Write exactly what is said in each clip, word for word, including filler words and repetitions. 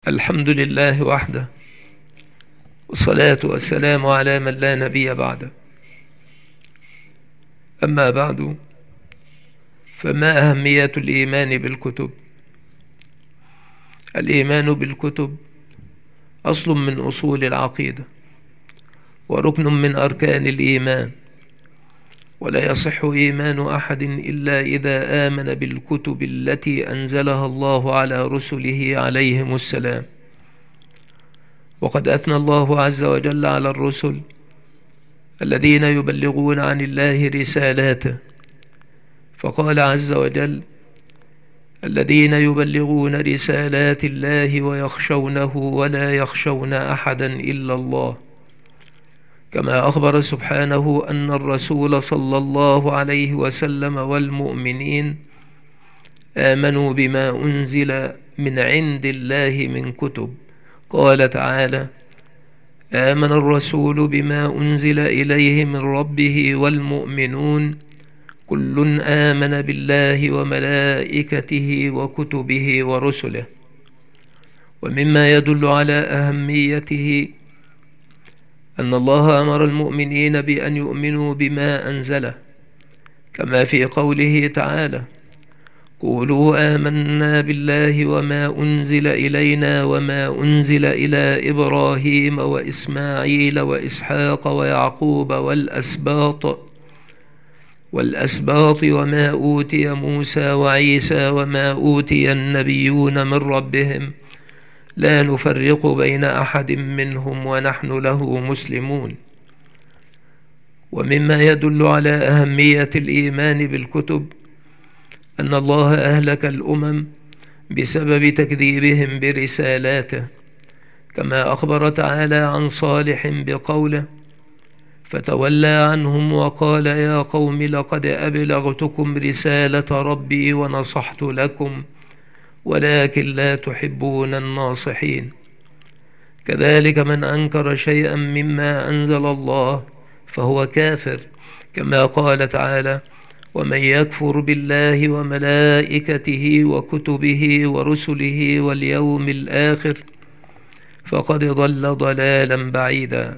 الحمد لله وحده، والصلاة والسلام على من لا نبي بعده. أما بعد، فما أهمية الإيمان بالكتب؟ الإيمان بالكتب أصل من أصول العقيدة، وركن من أركان الإيمان، ولا يصح إيمان أحد إلا إذا آمن بالكتب التي أنزلها الله على رسله عليهم السلام. وقد أثنى الله عز وجل على الرسل الذين يبلغون عن الله رسالاته، فقال عز وجل: الذين يبلغون رسالات الله ويخشونه ولا يخشون أحدا إلا الله. كما أخبر سبحانه أن الرسول صلى الله عليه وسلم والمؤمنين آمنوا بما أنزل من عند الله من كتب. قال تعالى: آمن الرسول بما أنزل إليه من ربه والمؤمنون كل آمن بالله وملائكته وكتبه ورسله. ومما يدل على أهميته أن الله أمر المؤمنين بأن يؤمنوا بما أنزله، كما في قوله تعالى: قولوا آمنا بالله وما أنزل إلينا وما أنزل إلى إبراهيم وإسماعيل وإسحاق ويعقوب والأسباط والأسباط وما أوتي موسى وعيسى وما أوتي النبيون من ربهم لا نفرق بين أحد منهم ونحن له مسلمون. ومما يدل على أهمية الإيمان بالكتب أن الله أهلك الأمم بسبب تكذيبهم برسالاته، كما أخبر تعالى عن صالح بقوله: فتولى عنهم وقال يا قوم لقد أبلغتكم رسالة ربي ونصحت لكم ولكن لا تحبون الناصحين. كذلك من أنكر شيئا مما أنزل الله فهو كافر، كما قال تعالى: ومن يكفر بالله وملائكته وكتبه ورسله واليوم الآخر فقد ضل ضلالا بعيدا.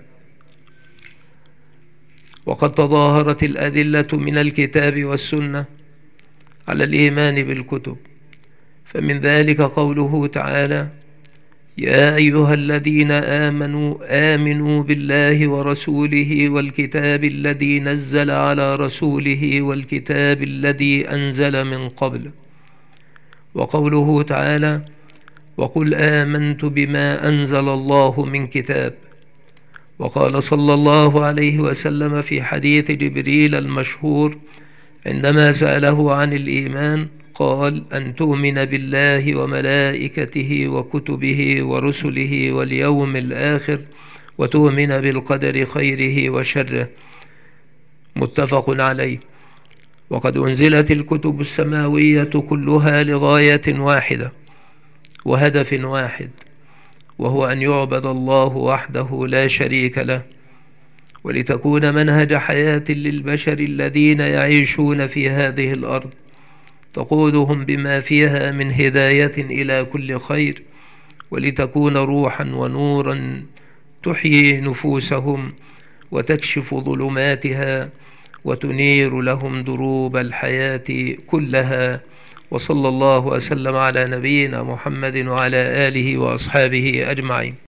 وقد تظاهرت الأدلة من الكتاب والسنة على الإيمان بالكتب، فمن ذلك قوله تعالى: يا أيها الذين آمنوا آمنوا بالله ورسوله والكتاب الذي نزل على رسوله والكتاب الذي أنزل من قبل. وقوله تعالى: وقل آمنت بما أنزل الله من كتاب. وقال صلى الله عليه وسلم في حديث جبريل المشهور عندما سأله عن الإيمان، قال: أن تؤمن بالله وملائكته وكتبه ورسله واليوم الآخر وتؤمن بالقدر خيره وشره. متفق عليه. وقد أنزلت الكتب السماوية كلها لغاية واحدة وهدف واحد، وهو أن يعبد الله وحده لا شريك له، ولتكون منهج حياة للبشر الذين يعيشون في هذه الأرض، تقودهم بما فيها من هداية إلى كل خير، ولتكون روحا ونورا تحيي نفوسهم وتكشف ظلماتها وتنير لهم دروب الحياة كلها. وصلى الله وسلم على نبينا محمد وعلى آله وأصحابه أجمعين.